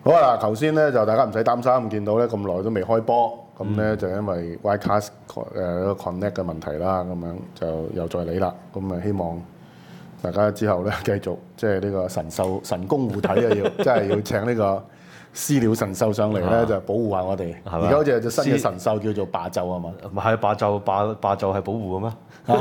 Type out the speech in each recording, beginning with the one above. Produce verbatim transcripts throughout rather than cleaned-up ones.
好啊！頭先咧就大家唔使擔心，見到咧咁耐都未開波，咁咧就因為 Ycast 誒 connect 嘅問題啦，咁樣就又再嚟啦。咁啊希望大家之後咧繼續即係呢個神獸神功護體啊，要即係要請呢個私鳥神獸上嚟咧，就保護下我哋。而家好似有隻新嘅神獸叫做霸胄啊嘛。 唔係霸胄霸霸胄係保護嘅咩？ 保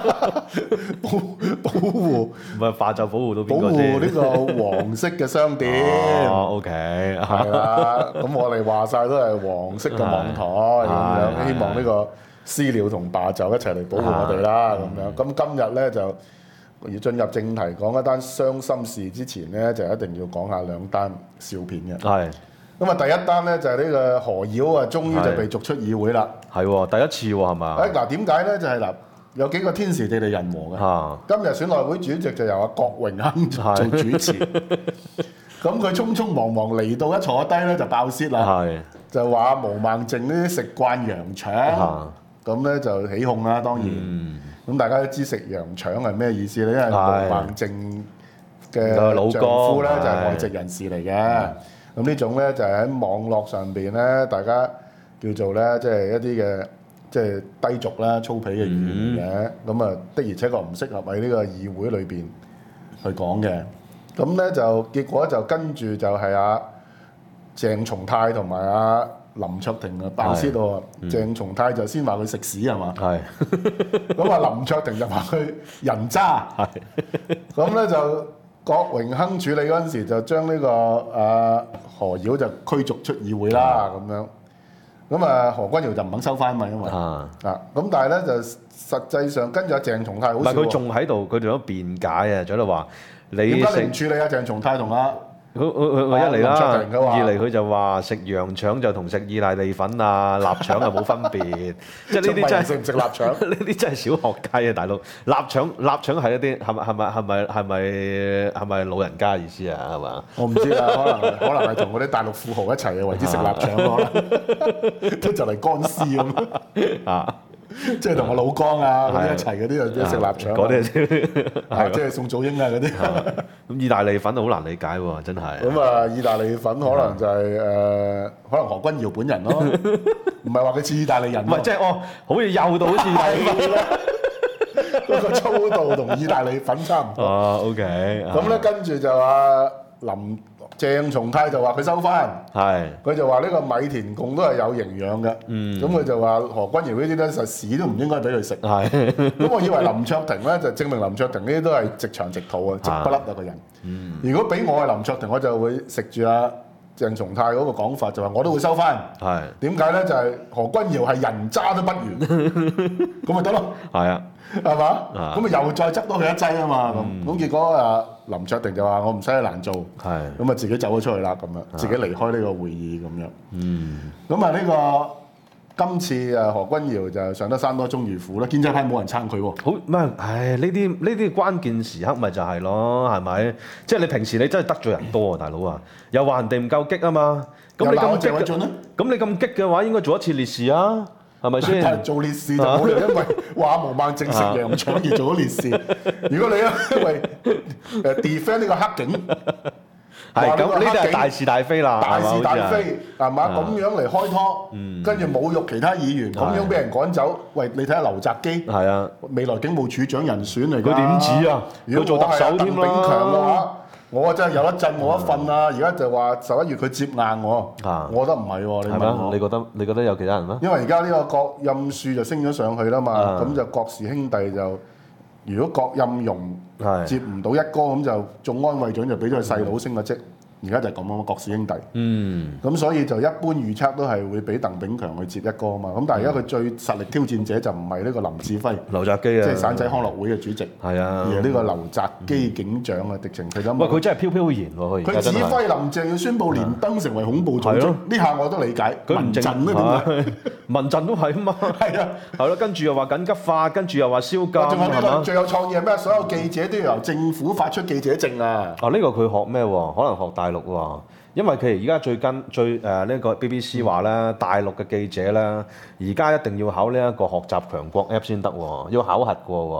保護唔係霸胄保護到保邊個先？ 護呢個黃色嘅商店。 哦，OK， 係啦，咁我哋話晒都係黃色嘅網台咁樣，希望呢個私鳥同霸胄一齊嚟保護我哋啦咁樣。咁今日咧就要進入正題，講一單傷心事之前咧，就一定要講下兩單笑片嘅。 係。 咁啊，第一單咧就係呢個何妖啊，終於就被逐出議會啦。 係喎，第一次喎，係嘛？ 誒嗱，點解咧？就係嗱，有幾個天時地利人和嘅。 嚇！ 今日選內會主席就由阿郭榮鏗做主持。咁佢匆匆忙忙嚟到一坐低咧就爆泄啦， 係就話毛孟靜呢啲食慣羊腸，咁咧就起哄啦。當然，咁大家都知食羊腸係咩意思咧？因為毛孟靜嘅丈夫咧就係外籍人士嚟嘅。咁呢種咧就係喺網絡上邊咧，大家叫做咧即係一啲嘅即係低俗啦、粗鄙嘅語言嘅。咁啊的而且確唔適合喺呢個議會裏邊去講嘅。咁咧就結果就跟住就係阿鄭松泰同埋阿林卓廷啊爆泄喎。鄭松泰就先話佢食屎係嘛？係。咁啊林卓廷就話佢人渣。係。咁咧就郭榮鏗處理嗰陣時就將呢個阿何妖就驅逐出議會啦咁樣。咁啊何君堯就唔肯收翻嘛，因為啊咁但係咧就實際上跟住阿鄭松泰好笑喎。 唔係佢仲喺度，佢仲有辯解啊，仲喺度話你點解你唔處理啊？鄭松泰同阿佢佢佢一嚟啦， 二嚟佢就話食羊腸就同食意大利粉啊、臘腸係冇分別，即係呢啲真係食唔食臘腸？ 呢啲真係小學雞啊，大佬！臘腸臘腸係一啲係咪係咪係咪係咪係咪老人家意思啊？係嘛？ 我唔知啊，可能可能係同嗰啲大陸富豪一齊嘅為之食臘腸咯，都就嚟乾屍咁啊！即係同我老江啊嗰啲一齊嗰啲就食臘腸， 嗰啲係即係宋祖英啊嗰啲。 咁意大利粉好難理解喎，真係。 咁啊，意大利粉可能就係誒，可能何君堯本人咯，唔係話佢似意大利人。 唔係即係哦，好似幼到好似意大利粉啦。 嗰個粗度同意大利粉差唔多。 哦，OK。 咁咧跟住就話林鄭松泰就話佢收翻，係佢就話呢個米田共都係有營養嘅，咁佢就話何君堯呢啲咧實屎都唔應該俾佢食，係咁我以為林卓廷咧就證明林卓廷呢啲都係直腸直肚啊，直不甩啊個人。如果俾我係林卓廷，我就會食住阿鄭松泰嗰個講法，就話我都會收翻。係點解咧？就係何君堯係人渣都不如，咁咪得咯。係啊。係嘛？咁咪又再執多佢一劑啊嘛！咁咁結果啊，林卓廷就話我唔使去難做，係咁啊自己走咗出去啦，咁樣自己離開呢個會議咁樣。嗯，咁啊呢個今次啊何君堯就上得山多終遇虎啦，建制派冇人撐佢喎。好咩？唉，呢啲呢啲關鍵時刻咪就係咯，係咪？即係你平時你真係得罪人多啊，大佬啊！又話人哋唔夠激啊嘛，咁你咁激嘅，咁你咁激嘅話，應該做一次烈士啊！係咪先？ 但係做烈士就冇理由因為話毛孟靜食羊腸而做咗烈士。如果你因為誒 defend 呢個黑警， 係咁呢啲係大是大非啦， 大是大非係嘛？咁樣嚟開拖，跟住侮辱其他議員，咁樣俾人趕走。喂，你睇下劉澤基，係啊，未來警務處長人選嚟㗎。 佢點止啊？ 如果做特首添啦，鄧炳強嘅話。我真係有一陣冇一瞓啊！而家就話十一月佢接硬我，啊、我覺得唔係喎。你問我， 你覺得你覺得有其他人咩？ 因為而家呢個郭蔭庶就升咗上去啦嘛，咁、啊、就郭氏兄弟就如果郭蔭容接唔到一哥，咁就眾安衛長就俾咗佢細佬升個職。而家就係咁啊嘛，郭氏兄弟。嗯。咁所以就一般預測都係會俾鄧炳強去接一哥啊嘛。咁但係而家佢最實力挑戰者就唔係呢個林志輝、 劉澤基啊， 即係散仔康樂會嘅主席。係啊。而係呢個劉澤基警長啊，直情佢諗。 喂，佢真係飄飄然喎，佢佢指揮林鄭要宣佈連登成為恐怖組織，呢下我都理解。 佢唔震咩？點解？民陣都係啊嘛。係啊。係咯，跟住又話緊急法，跟住又話宵禁。 仲有呢個最有創意係咩？所有記者都要由政府發出記者證啊！ 啊，呢個佢學咩喎？可能學大陸喎。因為佢而家最近最誒呢、呃這個 B B C 話咧，嗯、大陸嘅記者咧，而家一定要考呢一個學習強國 app 先得喎，要考核過喎。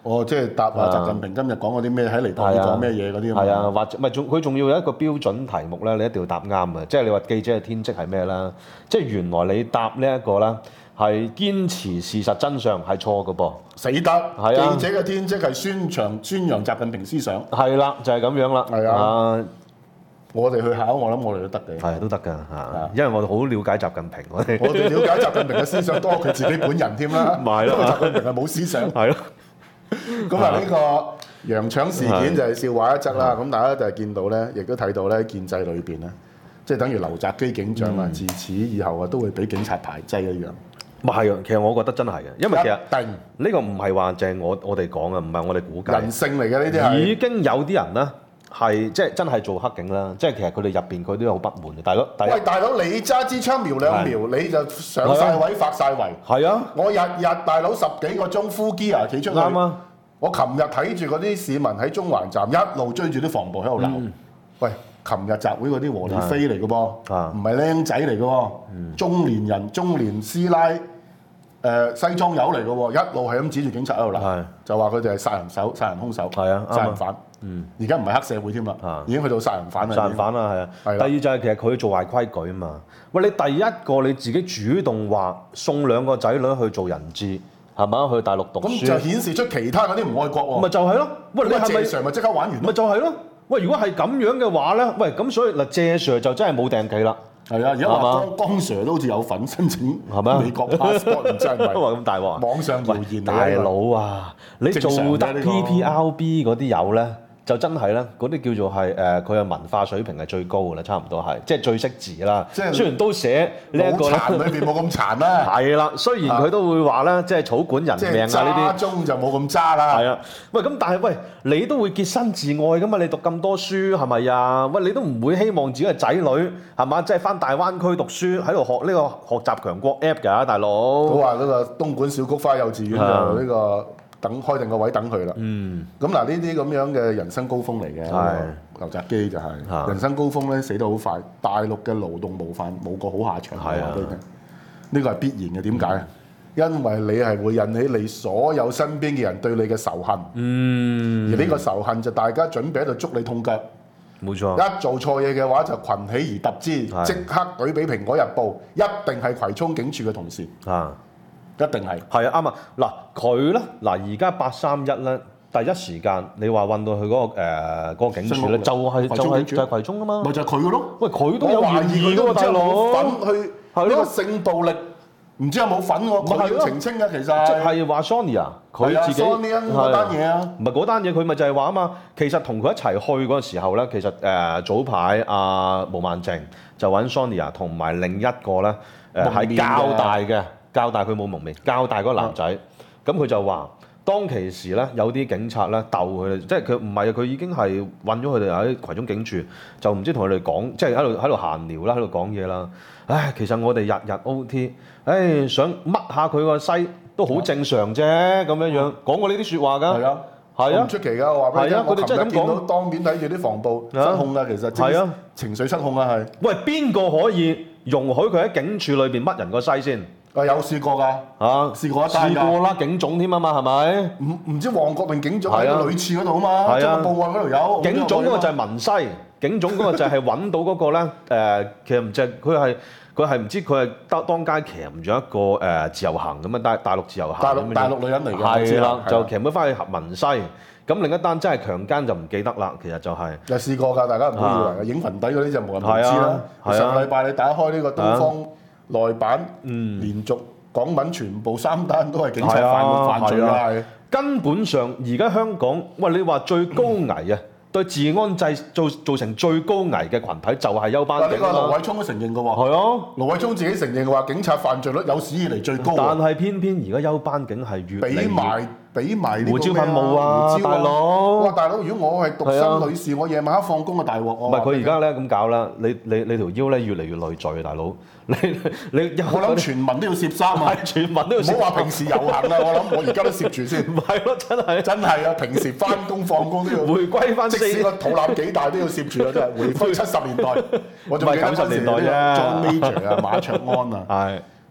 哦，即係答啊習近平今日講嗰啲咩，喺嚟當講咩嘢嗰啲咁。 係啊，或者唔係仲佢仲要有一個標準題目咧，你一定要答啱啊！即係你話記者嘅天職係咩啦？即係原來你答呢一個啦，係堅持事實真相係錯嘅噃。 死得！係啊，記者嘅天職係宣揚宣揚習近平思想。 係啦，就係咁樣啦。 係啊。我哋去考，我諗我哋都得嘅。 係都得㗎嚇，因為我哋好了解習近平，我哋我哋了解習近平嘅思想多過佢自己本人添啦。 咪係咯， 習近平係冇思想。 係咯。 咁啊，呢個羊腸事件就係笑話一則啦。咁大家就係見到咧，亦都睇到咧，建制裏邊咧，即係等於劉澤基警長啊，自此以後啊，都會俾警察排擠一樣。 唔係啊，其實我覺得真係嘅，因為其實定呢個唔係話淨係我我哋講啊，唔係我哋估計。 人性嚟嘅呢啲係。 已經有啲人咧。係即係真係做黑警啦！即係其實佢哋入邊佢都有好不滿嘅。大佬， 喂，大佬你揸支槍瞄兩瞄，你就上晒位發晒圍。係啊！我日日大佬十幾個鐘 full gear 企出去。啱啊！我琴日睇住嗰啲市民喺中環站一路追住啲防暴喺度鬧。嗯、喂，琴日集會嗰啲和理非嚟嘅噃，唔係僆仔嚟嘅喎，嗯、中年人、中年師奶。誒、呃、西裝友嚟嘅喎，一路係咁指住警察喺度鬧，就話佢哋係殺人手、殺人兇手、 啊、 殺人犯。嗯，而家唔係黑社會添啦，已經去到殺人犯啦。 殺人犯啦，係啊。係。第二就係其實佢做壞規矩啊嘛。喂，你第一個你自己主動話送兩個仔女去做人質，係咪？去大陸讀書。咁就顯示出其他嗰啲唔愛國喎。咪就係咯。喂，你係咪謝 Sir 咪即刻玩完？咪就係咯。喂，如果係咁樣嘅話咧，喂，咁所以嗱，謝 Sir 就真係冇訂期啦。係啊，而家話江江 Sir 都好似有份申請美國 passport，唔知係咪？話咁大鑊。網上謠言大佬啊，你做得 P P R B 嗰啲友咧，就真係咧，嗰啲叫做係誒，佢嘅文化水平係最高嘅啦，差唔多係，即係最識字啦。即係雖然都寫呢一個咧，裏邊冇咁殘啦。係啦，雖然佢都會話咧，即係草管人命啊呢啲。揸中就冇咁揸啦。係啊，喂，咁但係喂，你都會潔身自愛噶嘛？你讀咁多書係咪啊？喂，你都唔會希望自己嘅仔女係嘛，即係翻大灣區讀書喺度學呢個學習強國 app 㗎，大佬。佢話嗰個東莞小菊花幼稚園就呢個。等開定個位等佢啦。嗯。咁嗱，呢啲咁樣嘅人生高峰嚟嘅，劉澤基就係、是、的人生高峰咧，死得好快。大陸嘅勞動模範冇個好下場。係啊的。呢個係必然嘅。點解啊？嗯、因為你係會引起你所有身邊嘅人對你嘅仇恨。嗯。而呢個仇恨就大家準備喺度捉你痛腳。冇錯。一做錯嘢嘅話就群起而揼之，即的刻舉俾《蘋果日報》，一定係葵涌警署嘅同事。啊。一定係，係啊啱啊！嗱佢咧，嗱而家八三一咧，第一時間你話運到去嗰、嗰個誒、呃嗰個、警署咧，就係就係就係葵涌啊嘛，咪就係佢嘅咯。喂，佢都有懷疑佢都唔知有冇份去呢個性暴力，唔知有冇份喎？佢要澄清嘅其實，即係話 Sonia 佢自己嗰單嘢啊，唔係嗰單嘢，佢咪就係話啊嘛。其實同佢一齊去嗰個時候咧，其實誒、呃、早排阿毛孟靜就揾 Sonia 同埋另一個咧誒係交大嘅。交大佢冇蒙面，交大嗰個男仔，咁佢、啊、就話當其時咧，有啲警察咧鬥佢哋，即係佢唔係啊，佢已經係韞咗佢哋喺葵涌警署，就唔知同佢哋講，即係喺度喺度閒聊啦，喺度講嘢啦。唉，其實我哋日日 O T，唉，想搣下佢個西都好正常啫，咁樣樣講過呢啲説話㗎。係啊，係啊，唔出奇㗎，我話俾你聽。係啊，佢哋真係咁講。當面睇住啲防暴失控㗎，其實係啊，情緒失控啊，係。喂，邊個可以容許佢喺警署裏邊搣人個西先？啊，有試過㗎，嚇試過一單㗎，試過啦，警總添啊嘛，係咪？唔唔知旺角定警總喺女廁嗰度啊嘛，即係報案嗰度有。警總嗰個就係文西，警總嗰個就係揾到嗰個咧，誒，其實唔知佢係佢係唔知佢係當當街騎咗一個誒自由行咁啊，大大陸自由行。大陸大陸女人嚟嘅，係啦，就騎咗翻去文西。咁另一單真係強姦就唔記得啦，其實就係。有試過㗎，大家唔好以為影裙底嗰啲就冇人唔知啦。上個禮拜你打開呢個東方內版，嗯，連續港聞全部三單都係警察犯犯罪啦，係。根本上而家香港，喂，你話最高危啊，嗯、對治安制造造成最高危嘅群體就係休班警。呢個盧偉聰都承認嘅喎。係啊，盧偉聰自己承認話警察犯罪率有史以嚟最高。但係偏偏而家休班警係越嚟越。俾埋俾埋呢個咩啊？胡椒噴霧啊，大佬！哇，大佬！如果我係獨身女士，我夜晚黑放工嘅大鑊。唔係佢而家咧咁搞啦，你你你條腰咧越嚟越累贅啊，大佬！你你我諗全民都要攝衫啊！全民都要。唔好話平時遊行啊！我諗我而家都攝住先。唔係咯，真係真係啊！平時翻工放工都要。回歸翻。即使個肚腩幾大都要攝住啊！真係回歸七十年代。我仲記得九十年代啫。John Major 啊，馬卓安啊。係。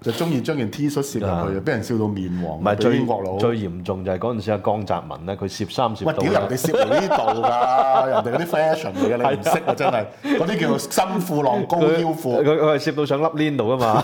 就中意將件 T 恤攝入去，俾人笑到面黃。 唔係最英國佬最嚴重就係嗰陣時阿江澤民咧，佢攝衫攝到。 喂，屌人哋攝嚟呢度㗎，人哋嗰啲 fashion 嚟嘅，你唔識啊真係。嗰啲叫做深褲浪高腰褲。 佢佢係攝到上粒鏈度㗎嘛。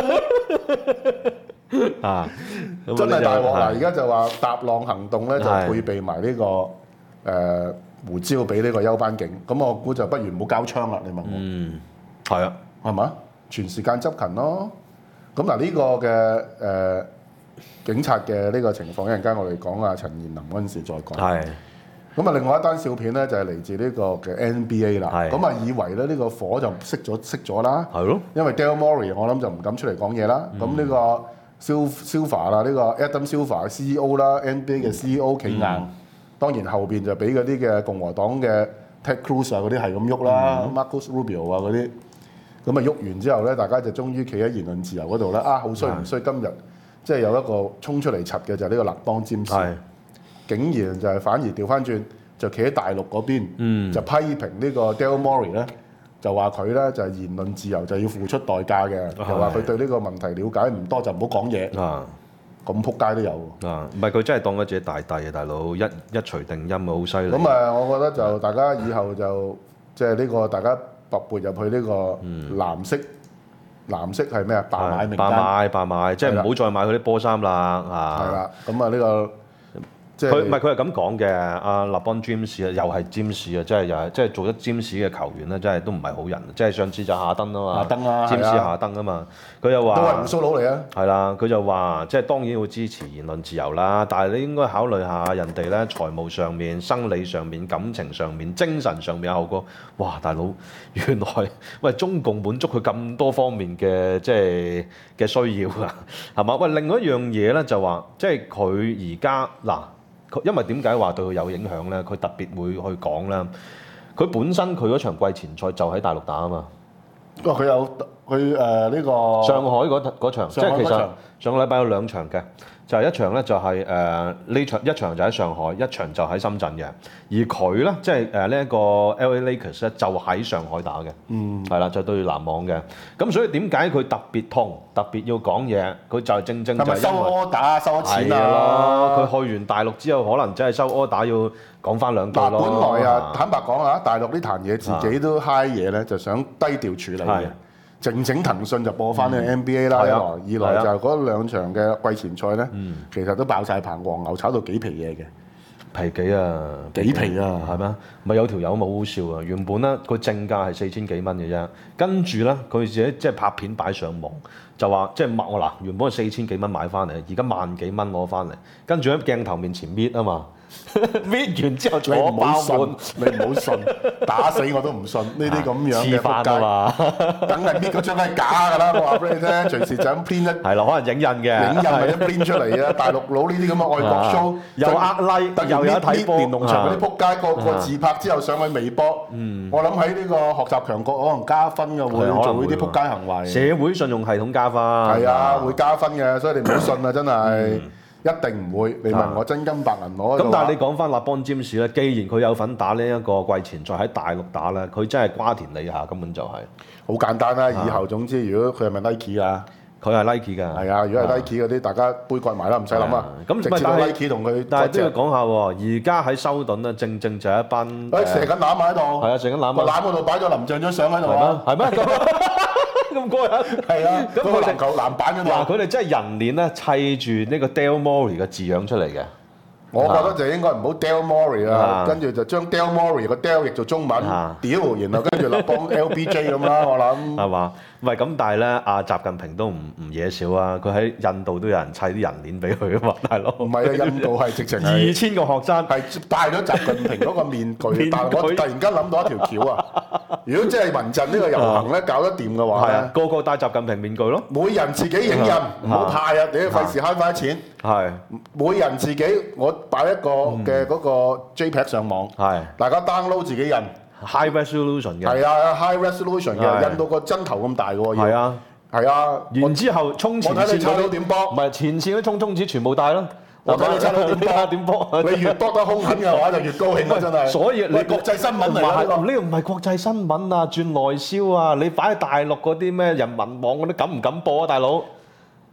啊！ 真係大鑊嗱！而家就話踏浪行動咧，就配備埋呢個誒胡椒俾呢個休班警。咁我估就不如唔好交槍啦。你問我， 嗯，係啊， 係嘛？全時間執勤咯。咁嗱呢個嘅誒、呃、警察嘅呢個情況，一陣間我哋講啊陳彥霖嗰陣時再講。係。咁啊，另外一單笑片咧就係嚟自呢個嘅 N B A 啦。係。咁啊，以為咧呢個火就熄咗熄咗啦。係咯。因為 Daryl Morey 我諗就唔敢出嚟講嘢啦。咁呢、嗯、個 Silver 啦，呢個 Adam Silver C E O 啦 ，N B A 嘅 C E O 企硬。嗯、當然後邊就俾嗰啲嘅共和黨嘅 Ted Cruz 啊嗰啲係咁喐啦、嗯、，Marcus Rubio 啊嗰啲。咁啊喐完之後咧，大家就終於企喺言論自由嗰度啦。啊，好衰唔衰？今日即係有一個衝出嚟柒嘅就係呢個勒邦詹士，竟然就係反而調翻轉，就企喺大陸嗰邊，嗯、就批評呢個 Daryl Morey 咧，就話佢咧就係言論自由就要付出代價嘅，又話佢對呢個問題了解唔多就唔好講嘢。咁撲街都有。啊，唔係佢真係當咗自己大帝啊，大佬一一錘定音啊，好犀利。咁啊，我覺得就大家以後就即係呢個大家。撥撥入去呢個藍色，嗯、藍色係咩啊？白買名單，白買白買，即係唔好再買佢啲波衫啦啊！係啦，咁啊呢個即係佢唔係佢係咁講嘅。阿勒邦詹士啊，又係詹士啊，即係又係即係做得詹士嘅球員咧，真係都唔係好人。即係上次就夏登啊嘛，夏登啊，詹士夏登啊嘛，佢又話都係鬍鬚佬嚟啊。係啦，佢就話即係當然要支持言論自由啦，但係你應該考慮下人哋咧財務上面、生理上面、感情上面、精神上面有後果。哇，大佬，原來喂中共滿足佢咁多方面嘅即係嘅需要啊，係嘛？喂，另外一樣嘢咧就話，即係佢而家嗱。因為點解話對佢有影響咧？佢特別會去講啦。佢本身佢嗰場季前賽就喺大陸打啊嘛。哦，佢有佢誒呢個上海嗰嗰場，即係其實上個禮拜有兩場嘅，就係、是、一場咧就係誒呢場一場就喺上海，一場就喺深圳嘅。而佢咧即係誒呢一個 L A Lakers 咧就喺上海打嘅，嗯，係啦，就對籃網嘅。咁所以點解佢特別痛，特別要講嘢？佢就係正正就係因為收 order 收咗錢啊！佢去完大陸之後，可能真係收 order 要講翻兩句咯。本來啊，坦白講啊，大陸呢壇嘢自己都嗨嘢咧，就想低調處理嘅。靜靜騰訊就播翻呢個 N B A 啦，一來二來就係嗰兩場嘅季前賽咧，其實都爆晒棚，黃牛炒到幾皮嘢嘅。皮幾啊？幾皮啊？係咩？咪有條友冇好笑啊！原本咧個正價係四千幾蚊嘅啫，跟住咧佢自己即係拍片擺上網，就話即係麥我嗱原本係四千幾蚊買翻嚟，而家萬幾蚊攞翻嚟，跟住喺鏡頭面前搣啊嘛。搣完之後坐爆滿，你唔好信，打死我都唔信呢啲咁樣嘅撲街啊嘛，梗係搣嗰張係假㗎啦！我話俾你聽，隨時就咁編一係咯，可能影印嘅，影印或者編出嚟啊！大陸佬呢啲咁嘅愛國 show 又呃 like，又有睇波，連農場嗰啲撲街個個自拍之後上去微博，我諗喺呢個學習強國可能加分嘅會做呢啲撲街行為，社會信用系統加分，係啊，會加分嘅，所以你唔好信啊！真係。一定唔會，你問我真金白銀攞。咁但係你講翻勒邦詹士咧，既然佢有份打呢一個季前賽喺大陸打咧，佢真係瓜田李下，根本就係、是、好簡單啦。以後總之，如果佢係咪 Nike 啊？佢係 Nike 㗎。係啊，如果係 Nike 嗰啲，大家杯葛埋啦，唔使諗啊。咁直接 Nike 同佢。但係都要講下喎，而家喺修頓咧，正正就係一班誒射緊籃喺度。係啊，射緊籃。個籃嗰度擺咗林鄭張相喺度啊。係咩？咁過癮，係啊！咁佢哋球籃板嗰度，嗱佢哋真係人臉咧砌住呢個 Daryl Morey 嘅字樣出嚟嘅。我覺得就應該唔好 Daryl Morey 啦，跟住就將 Daryl Morey 個 Daryl 譯做中文，屌，然後跟住立邦 L B J 咁啦，我諗係嘛？唔係咁，但係咧，阿習近平都唔唔嘢少啊！佢喺印度都有人砌啲人臉俾佢啊嘛，大佬。唔係啊，印度係直情係二千個學生係戴咗習近平嗰個面具，但係我突然間諗到一條橋啊！如果真係民陣呢個遊行咧搞得掂嘅話咧，個個戴習近平面具咯，每人自己影印，唔好派啊！你費事慳翻啲錢。係，每人自己我擺一個嘅嗰個 JPEG 上網，係大家 download 自己印。High resolution 嘅係啊 ，high resolution 嘅印到個針頭咁大嘅喎，係啊，係啊，然之後衝前線，我睇你猜到點波，唔係前線啲衝衝子全部帶咯，我睇你猜到點波點波，你越多得兇狠嘅話就越高興啊！真係，所以你國際新聞嚟㗎呢個，呢個唔係國際新聞啊，轉內銷啊，你擺喺大陸嗰啲咩人民網嗰啲敢唔敢播啊，大佬？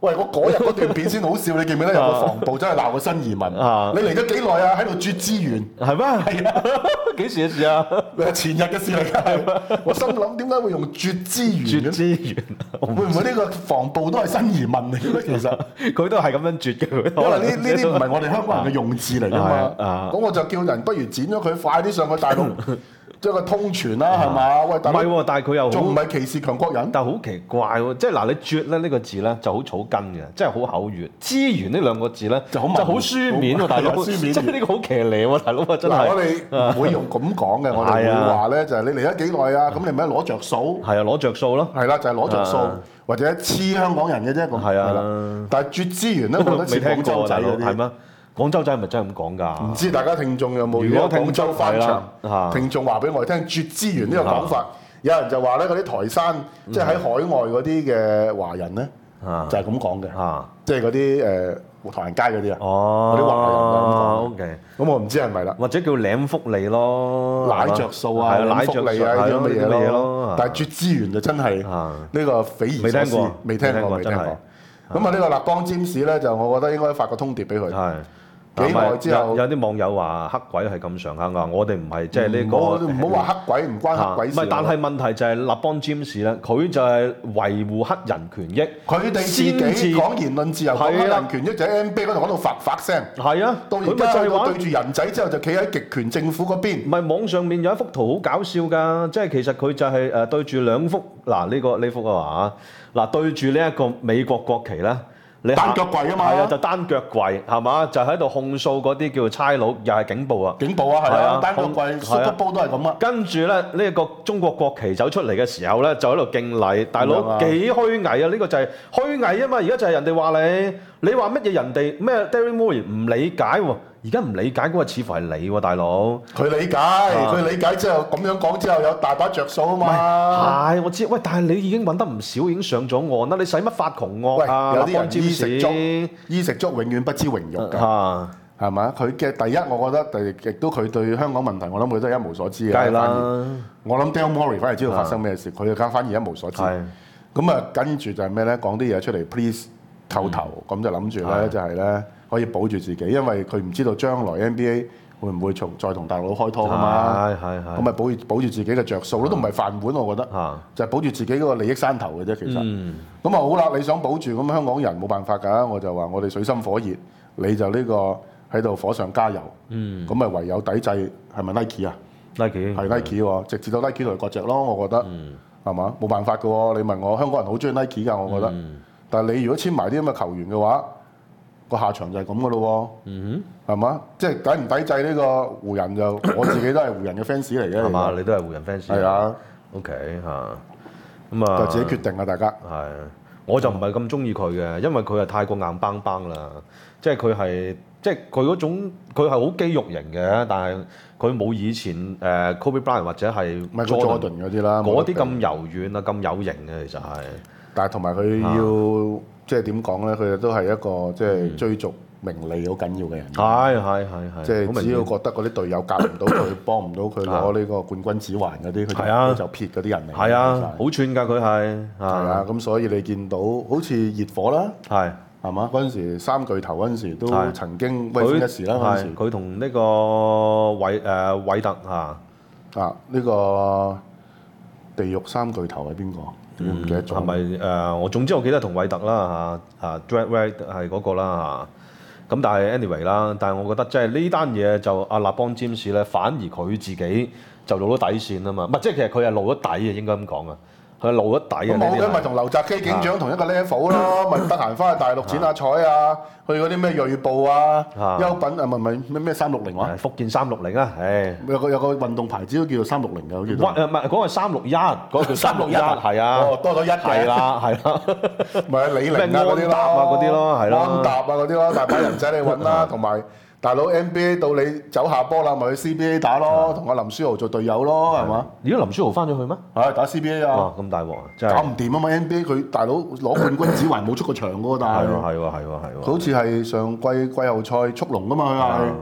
喂，我嗰日嗰段片先好笑，你記唔記得有個防暴真係鬧個新移民？你嚟咗幾耐啊？喺度啜資源係咩？係啊，幾時嘅事啊？ 前日嘅事嚟㗎。我心諗點解會用啜資源？ 啜資源會唔會呢個防暴都係新移民嚟嘅咧？其實佢都係咁樣啜嘅。 因為呢呢啲唔係我哋香港人嘅用字嚟㗎嘛。咁我就叫人不如剪咗佢，快啲上去大陸。將個通傳啦，係嘛？喂， 唔係喎，但係佢又仲唔係歧視強國人？ 但係好奇怪喎，即係嗱，你啜咧呢個字咧就好草根嘅，即係好口語。資源呢兩個字咧就好就好書面喎，大佬。書面，即係呢個好騎呢喎，大佬啊，真係。 嗱，我哋唔會用咁講嘅，我哋會話咧就係你嚟咗幾耐啊？咁你咪攞着數。 係啊，攞着數咯。 係啦，就係攞着數，或者黐香港人嘅啫。 係啊。 但係啜資源咧，我覺得似廣州仔嗰啲。 係咩？廣州仔係咪真係咁講㗎？ 唔知大家聽眾有冇？如果廣州翻牆，聽眾話俾我哋聽，啜資源呢個講法，有人就話咧嗰啲台山，即係喺海外嗰啲嘅華人咧，就係咁講嘅，即係嗰啲誒唐人街嗰啲啊，嗰啲華人係咁講。O K，咁我唔知係咪啦， 或者叫舐福利咯， 奶着數啊，舐福利啊，呢啲乜嘢咯。但係啜資源就真係呢個匪夷所思，未聽過，未聽過。咁啊，呢個立邦占士咧，就我覺得應該發個通牒俾佢。幾耐之後有啲網友話黑鬼係咁上下㗎，我哋唔係即係呢個。 唔好話黑鬼，唔關黑鬼事。 唔係，但係問題就係立邦占士咧，佢就係維護黑人權益。 佢哋自己講言論自由、講黑人權益，就喺 N B A 嗰度講到發發聲。係啊，到而家去到對住人仔之後，就企喺極權政府嗰邊。 唔係，網上面有一幅圖好搞笑㗎，即係其實佢就係誒對住兩幅嗱呢個呢幅啊嘛，嗱對住呢一個美國國旗啦。你單腳跪啊嘛， 係啊，就單腳跪係嘛，就喺度控訴嗰啲叫做差佬，又係警暴啊， 警暴啊，係啊，單腳跪，Super Bowl都係咁啊。 跟住咧，呢一個中國國旗走出嚟嘅時候咧，就喺度敬禮，大佬幾虛偽啊！呢個就係虛偽啊嘛，而家就係人哋話你，你話乜嘢人哋咩 Daryl Morey 唔理解喎。而家唔理解嗰個似乎係你喎，大佬。佢理解，佢理解之後咁樣講之後有大把着數啊嘛。 係，我知。喂，但係你已經揾得唔少，已經上咗岸啦。你使乜發窮惡啊？ 有啲人衣食足，衣食足永遠不知榮辱㗎。係咪？佢嘅第一，我覺得第亦都佢對香港問題，我諗佢都係一無所知嘅。 梗係啦。 我諗 Daryl Morey 反而知道發生咩事，佢就反而一無所知。咁啊，跟住就係咩咧？講啲嘢出嚟 ，please 叩頭，咁就諗住咧，就係咧。可以保住自己，因為佢唔知道將來 N B A 會唔會從再同大陸佬開拖㗎嘛。係係係。咁咪保保住自己嘅着數咯，都唔係飯碗，我覺得。就係保住自己嗰個利益山頭嘅啫，其實。咁啊好啦，你想保住，咁香港人冇辦法㗎，我就話我哋水深火熱，你就呢個喺度火上加油。嗯。咁咪唯有抵制，係咪 Nike 啊 ？Nike 係 Nike 喎，直至到 Nike 同佢割席咯，我覺得。嗯。係嘛？冇辦法㗎喎，你問我香港人好中意 Nike 㗎，我覺得。但係你如果簽埋啲咁嘅球員嘅話，個下場就係咁嘅咯喎，係嘛？即係抵唔抵制呢個湖人就我自己都係湖人嘅 fans 嚟嘅， 係嘛？你都係湖人 fans。 係啊 ，OK 嚇，咁啊， 就自己決定啊，大家。 係，我就唔係咁中意佢嘅，因為佢係太過硬邦邦啦，即係佢係即係佢嗰種佢係好肌肉型嘅，但係佢冇以前誒 Kobe Bryant 或者係 Michael Jordan 嗰啲啦， 嗰啲咁柔軟啊，咁有型嘅其實係。 但係同埋佢要。即係點講咧？佢哋都係一個即係追逐名利好緊要嘅人。係係係係。即係只要覺得嗰啲隊友夾唔到佢，幫唔到佢攞呢個冠軍指環嗰啲，佢就就撇嗰啲人嚟。 係啊，好串㗎佢係。 係啊，咁所以你見到好似熱火啦，係係嘛？嗰陣時三巨頭嗰陣時都曾經威風一時啦。嗰陣時佢同呢個韋誒韋特嚇啊呢個地獄三巨頭係邊個？唔記得咗係咪誒？我總之我記得同韋特啦嚇嚇 Dwight Howard 係嗰個啦嚇。咁但係 anyway 啦，但係我覺得即係呢單嘢就阿立邦占士咧，反而佢自己就露咗底線啊嘛。唔係即係其實佢係露咗底嘅，應該咁講啊。佢係露咗底啊！ 冇嘅，咪同劉澤基警長同一個 level 咯，咪得閒翻去大陸剪下彩啊，去嗰啲咩銳步啊、優品啊，唔係唔係咩咩三六零話？ 福建三六零啊，誒有個有個運動牌子都叫做三六零嘅，好似。 唔係嗰個三六一，嗰個叫三六一，係啊， 哦多咗一嘅。 係啦係啦， 咪係李寧啊嗰啲咯， 嗰啲咯係咯， 安踏啊嗰啲咯，大把人仔你揾啦，同埋。大佬 N B A 到你走下波啦，咪去 C B A 打咯，同阿林書豪做隊友咯，係嘛？ 而家林書豪翻咗去咩？ 係打 C B A 啊！ 哇，咁大鑊啊！真係搞唔掂啊嘛 N B A 佢大佬攞冠軍指環冇出過場嘅喎，但係係喎係喎係喎係喎。 佢好似係上季季後賽速龍㗎嘛，佢係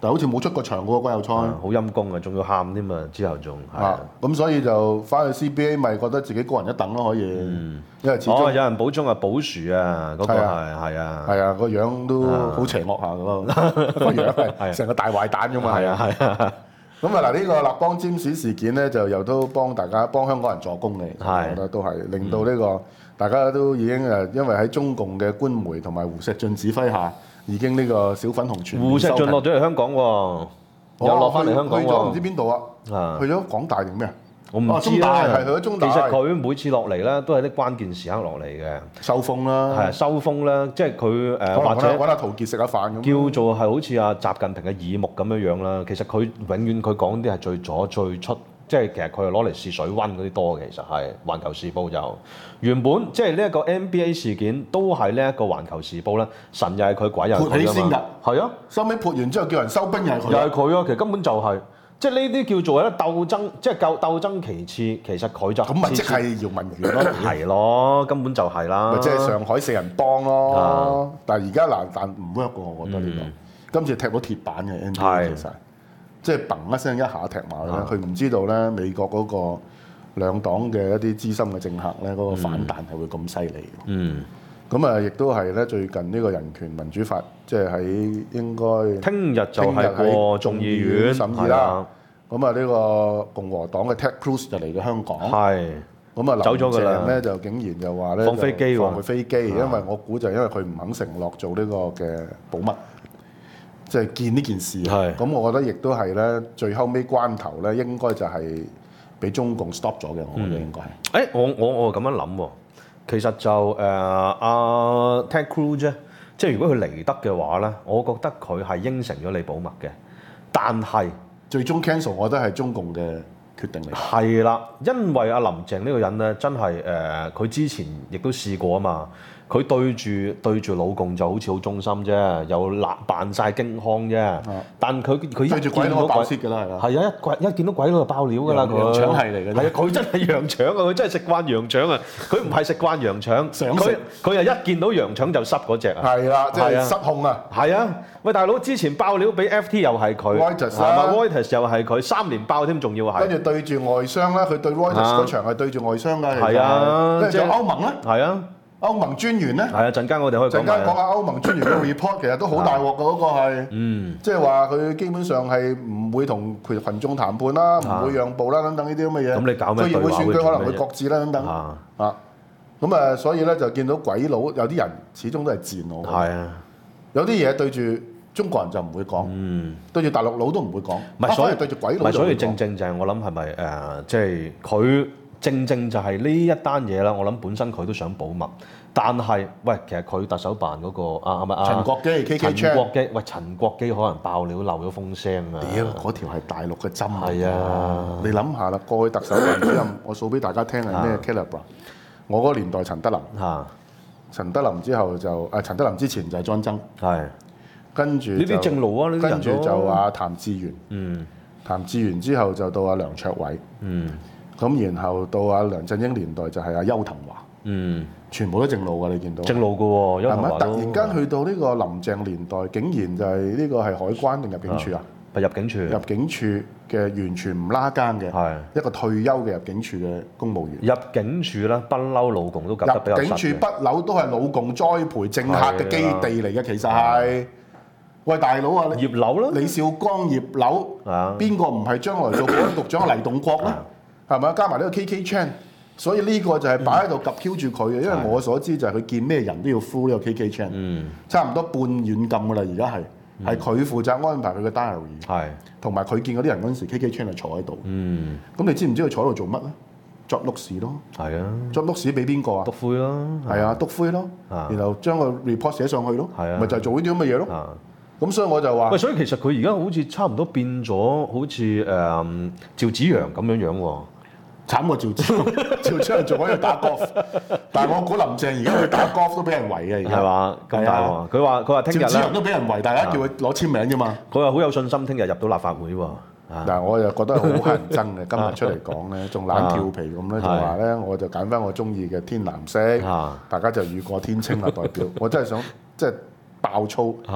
但係好似冇出過場喎季後賽， 好陰功啊，仲要喊添嘛，之後仲係啊，咁所以就翻去 C B A 咪覺得自己高人一等咯，可以， 嗯、 因為始終哦有人補充啊，寶樹啊，嗰、那個係係啊， 係啊個樣都好邪惡下嘅咯，個樣係成個大壞蛋咁嘛， 係啊係啊。 咁啊嗱，呢個立邦占士事件咧，就又都幫大家幫香港人助攻嚟， 係我覺得都係令到呢、這個、嗯、大家都已經誒，因為喺中共嘅官媒同埋胡錫進指揮下，已經呢個小粉紅全面收皮。胡錫進落咗嚟香港喎，有落翻嚟香港喎， 去咗唔知邊度啊？去咗港大定咩啊？ 我唔知啦， 係去咗中大。 其實佢每次落嚟咧，都係啲關鍵時刻落嚟嘅， 收風啦， 係收風啦，即係佢誒或者揾阿陶傑食下飯咁。 叫做係好似阿習近平嘅耳目咁樣樣啦。其實佢永遠佢講啲係最左最出，即係其實佢係攞嚟試水溫嗰啲多嘅。其實係《環球時報》就原本即係呢一個 N B A 事件都係呢一個《環球時報》咧，神又係佢，鬼又係佢啊嘛。係啊， 收尾潑完之後叫人收兵又係佢， 又係佢啊！其實根本就係、是。即係呢啲叫做咧鬥爭，即係鬥鬥爭其次，其實佢就咁咪即係姚文元咯， 係咯，根本就係啦。 咪即係上海四人幫咯，啊、但係而家嗱，但唔 work 喎，我覺得呢、呢個、嗯、今次踢到鐵板嘅 N B A 其實，即係砰一聲一下踢埋咧，佢唔、啊、知道咧美國嗰個兩黨嘅一啲資深嘅政客咧嗰、嗰個反彈係會咁犀利。嗯。咁啊，亦都係咧，最近呢個人權民主法，即係喺應該聽日就係過眾議院審議啦。咁啊，呢個共和黨嘅 Ted Cruz 就嚟咗香港。係。咁啊，走咗㗎啦。咧就竟然就話咧放飛機喎， 放佢飛機，因為我估就因為佢唔肯承諾做呢個嘅保密，即係見呢件事。係。咁我覺得亦都係咧，最後尾關頭咧，應該就係俾中共 stop 咗嘅。我覺得應該係。 誒，我我我咁樣諗喎。其實就誒阿 Ted Cruz 啫，即係如果佢嚟得嘅話咧，我覺得佢係應承咗你保密嘅，但係最終 cancel，我覺得係中共嘅決定嚟。 係啦，因為阿林鄭呢個人咧，真係誒，佢、呃、之前亦都試過啊嘛。佢對住對住老共就好似好忠心啫，又立扮晒驚慌啫。啊、但佢佢一見到爆泄㗎啦，係啦。 係啊，一鬼一見到鬼佬就爆料㗎啦。佢羊腸係嚟嘅。 係啊，佢真係羊腸啊！佢真係食慣羊腸啊！佢唔係食慣羊腸，佢佢係一見到羊腸就濕嗰隻啊。 係啦，即係失控啊。 係啊，喂大佬，之前爆料俾 F T 又係佢 ，Reuters 啊 ，Reuters 又係佢，三連爆添，仲要係。 跟住對住外商啦，佢對 Reuters 嗰場係對住外商㗎。 係啊， 跟住歐盟咧。 係啊。 歐盟專員咧， 係啊，陣間我哋可以陣間講下歐盟專員嘅 report， 其實都好大鑊嘅嗰個係，嗯，即係話佢基本上係唔會同群群眾談判啦，唔、啊、會讓步啦，等等呢啲咁嘅嘢。咁你搞咩對話會？選舉可能會擱置啦，等等。啊，咁啊，所以咧就見到鬼佬有啲人始終都係賤佬。係啊，有啲嘢對住中國人就唔會講，嗯，對住大陸佬都唔會講。唔係，所以對住鬼佬。唔係，所以正正就係我諗係咪誒，即係佢。正正就係呢一單嘢啦，我諗本身佢都想保密，但係喂，其實佢特首辦嗰、那個啊係咪啊？陳國基 K K 陳國基喂，陳國基可能爆料漏咗風聲啊！屌，嗰條係大陸嘅針嚟啊！你諗下啦，過去特首辦主任，我數俾大家聽係咩 calibre？ 我嗰個年代陳德霖嚇，陳德霖之後就啊陳德霖之前就係莊曾，係跟住呢啲正路啊，呢啲人跟住就阿譚志源，嗯，譚志源之後就到阿梁卓偉，嗯。咁然後到阿梁振英年代就係阿邱騰華，嗯，全部都正路㗎，你見到正路㗎喎，邱騰華突然間去到呢個林鄭年代，竟然就係呢個係海關定入境處啊？係入境處，入境處嘅完全唔拉更嘅，係一個退休嘅入境處嘅公務員。入境處咧，不嬲老共都夾得比較實嘅。入境處不嬲都係老共栽培政客嘅基地嚟嘅，其實係。喂，大佬啊，葉劉啦，李少光、葉劉，邊個唔係將來做保安局長黎棟國咧？係咪？加埋呢個 K K Chan， 所以呢個就係擺喺度夾 Q 住佢嘅，因為我所知就係佢見咩人都要 full 呢個 K K Chan， 嗯，差唔多半軟禁㗎啦，而家係係佢負責安排佢嘅 diary， 係同埋佢見嗰啲人嗰陣時 ，K K Chan 係坐喺度，嗯，咁你知唔知佢坐喺度做乜咧？作碌屎咯，係啊，作碌屎俾邊個啊？篤灰咯，係啊，篤灰咯，然後將個 report 寫上去咯，係啊，咪就係做呢啲咁嘅嘢咯。咁所以我就話，喂，所以其實佢而家好似差唔多變咗，好似誒、嗯、趙紫陽咁樣樣喎，慘過趙紫陽，趙紫陽仲喺度打 golf， 但係我估林鄭而家去打 golf 都俾人圍嘅，而家係嘛？咁大喎！佢話佢話聽日趙紫陽都俾人圍，大家叫佢攞簽名啫嘛。佢話好有信心，聽日入到立法會喎。嗱，我就覺得好乞人憎嘅，今日出嚟講咧，仲懶調皮咁咧，就話咧，我就揀翻我中意嘅天藍色，大家就雨過天青啦，代表我真係想即係爆粗。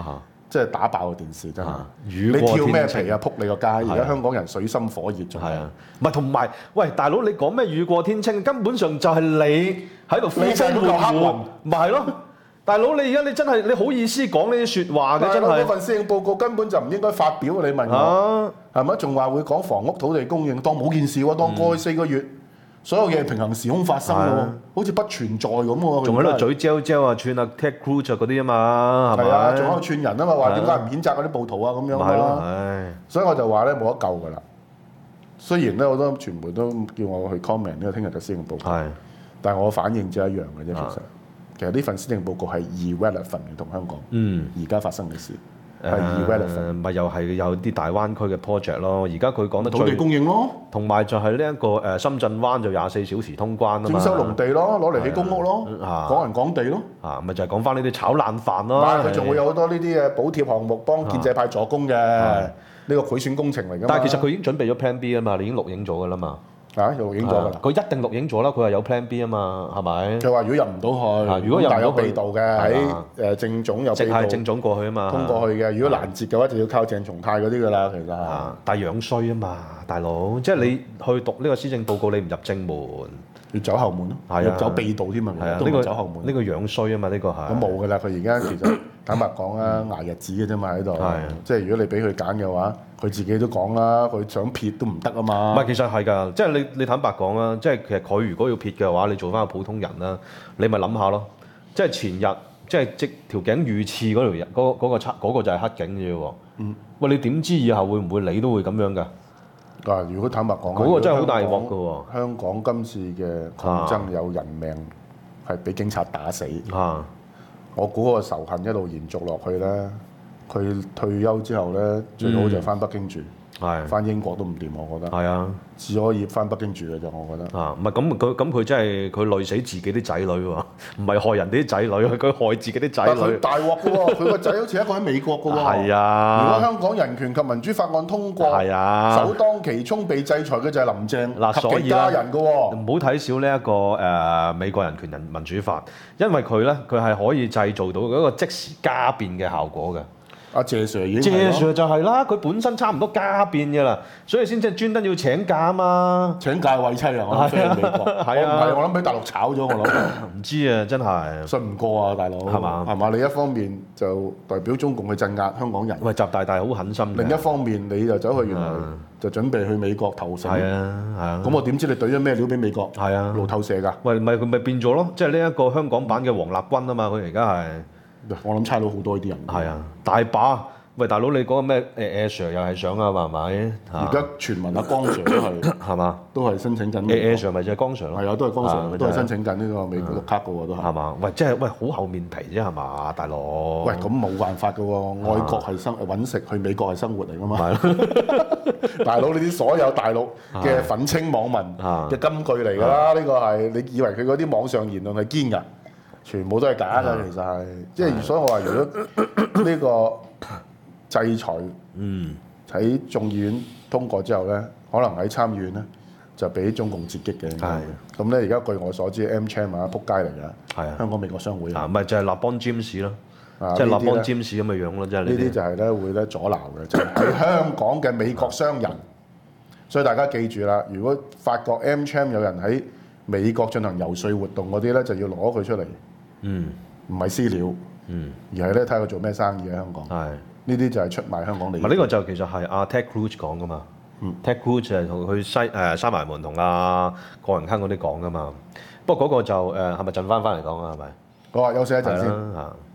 即係打爆個電視真係。 雨你跳咩過天晴皮啊？撲你個街！而家香港人水深火熱仲係啊，唔係同埋，喂大佬你講咩雨過天青，根本上就係你喺度呼風喚雨，咪係咯？大佬你而家你真係你好意思講呢啲説話嘅真係。 嗰份施政報告根本就唔應該發表，你問我係咪？仲話會講房屋土地供應，當冇件事喎，當過去四個月。所有嘢平行時空發生喎，好似不存在咁喎。 仲喺度嘴嚼嚼啊，串啊 Ted Cruz 嗰啲啊嘛，係咪？ 係啊，仲喺度串人啊嘛，話點解唔譴責嗰啲暴徒啊咁樣啊？所以我就話咧冇得救㗎啦。雖然咧好多傳媒都叫我去 comment 呢個聽日嘅施政報告，但係我反應只係一樣嘅啫。其實其實呢份施政報告係 irrelevant 嘅，同香港而家發生嘅事。係 irrelevant， 咪又係有啲大灣區嘅 project 咯。而家佢講得土地供應咯， 同埋就係呢一個誒深圳灣就廿四小時通關啊嘛。 徵收農地咯，攞嚟起公屋咯，港人港地咯。 啊，咪就係講翻呢啲炒冷飯咯。 佢仲會有好多呢啲嘅補貼項目幫建制派助攻嘅，呢個賄選工程嚟㗎嘛。 但係其實佢已經準備咗 Plan B 啊嘛，你已經錄影咗㗎啦嘛。 啊，又錄影咗㗎啦！ 佢一定錄影咗啦，佢係有 Plan B 啊嘛，係咪？ 佢話如果入唔到去， 如果入唔到有秘道嘅喺誒政總有秘道， 政總過去啊嘛， 通過去嘅。如果攔截嘅話，就要靠鄭松泰嗰啲㗎啦，其實。 但係樣衰啊嘛，大佬，即係你去讀呢個施政報告，你唔入正門， 要走後門咯，要走秘道添啊，都唔走後門。 呢個樣衰啊嘛，呢個係。 咁冇㗎啦，佢而家其實坦白講啊，捱日子嘅啫嘛喺度。即係如果你俾佢揀嘅話。佢自己都講啦，佢想撇都唔得啊嘛。 唔係，其實係㗎，即係你你坦白講啦，即係其實佢如果要撇嘅話，你做翻個普通人啦，你咪諗下咯。即係前日，即係即條頸遇刺嗰條人，嗰嗰個測嗰個就係黑警啫喎。嗯。喂，你點知以後會唔會你都會咁樣㗎？ 嗱，如果坦白講， 嗰個真係好大鑊㗎喎。 香港今次嘅抗爭有人命係俾警察打死。啊。我估個仇恨一路延續落去咧。佢退休之後咧，最好就翻北京住，翻英國都唔掂，我覺得。係啊，只可以翻北京住嘅啫，我覺得。啊，唔係咁佢咁佢真係佢累死自己啲仔女喎，唔係害人哋啲仔女，佢害自己啲仔女。但佢大鑊嘅喎，佢個仔好似一個喺美國嘅喎。係啊。如果香港人權及民主法案通過，係啊，首當其衝被制裁嘅就係林鄭嗱，所以家人嘅喎。唔好睇少呢一個誒美國人權人民主法，因為佢咧佢係可以製造到一個即時家變嘅效果嘅。阿謝 Sir 已經謝 Sir 就係啦，佢本身差唔多家變嘅啦，所以先至專登要請假啊嘛。請假為妻啊！我諗飛去美國，係啊，我諗俾大陸炒咗我諗。唔知啊，真係信唔過啊，大佬係嘛？係嘛？你一方面就代表中共去鎮壓香港人，喂，習大大好狠心。另一方面你就走去原來就準備去美國投誠。係啊，係啊。咁我點知你懟咗咩料俾美國？係啊，路透社㗎。喂，咪佢咪變咗咯？即係呢一個香港版嘅王立軍啊嘛！佢而家係。我諗差到好多呢啲人。係啊，大把。喂，大佬，你講個咩？誒 Air Sir 又係想啊嘛，係咪？而家傳聞阿江 Sir 都係係嘛，都係申請緊。Air Sir 咪就係江 Sir 咯。係啊，都係江 Sir，都係申請緊呢個美國綠卡嘅喎，都係。係嘛？喂，即係喂，好厚面皮啫係嘛，大佬。喂，咁冇辦法嘅喎，外國係生揾食，去美國係生活嚟㗎嘛。係咯。大佬，呢啲所有大陸嘅憤青網民嘅金句嚟㗎啦，呢個係你以為佢嗰啲網上言論係堅㗎？全部都係假㗎，其實係，即係所以我話，如果呢個制裁喺眾議院通過之後咧，可能喺參議院咧就俾中共截擊嘅。係，咁咧而家據我所知 ，M Cham 啊，撲街嚟㗎。係啊，香港美國商會啊，咪就係立邦占士咯，即係立邦占士咁嘅樣咯，即係呢啲就係咧會咧阻撓嘅，就係喺香港嘅美國商人。所以大家記住啦，如果發覺 M Cham 有人喺美國進行遊說活動嗰啲咧，就要攞佢出嚟。嗯，唔係私了，嗯，而係咧睇下佢做咩生意喺香港。係，呢啲就係出賣香港利益。呢個就其實係阿 Ted Cruz 講噶嘛。嗯 Ted Cruz 就係同佢西誒閂埋門同阿郭榮鏗嗰啲講噶嘛。不過嗰個就誒係咪陣翻翻嚟講啊？係咪？好啊，休息一陣先。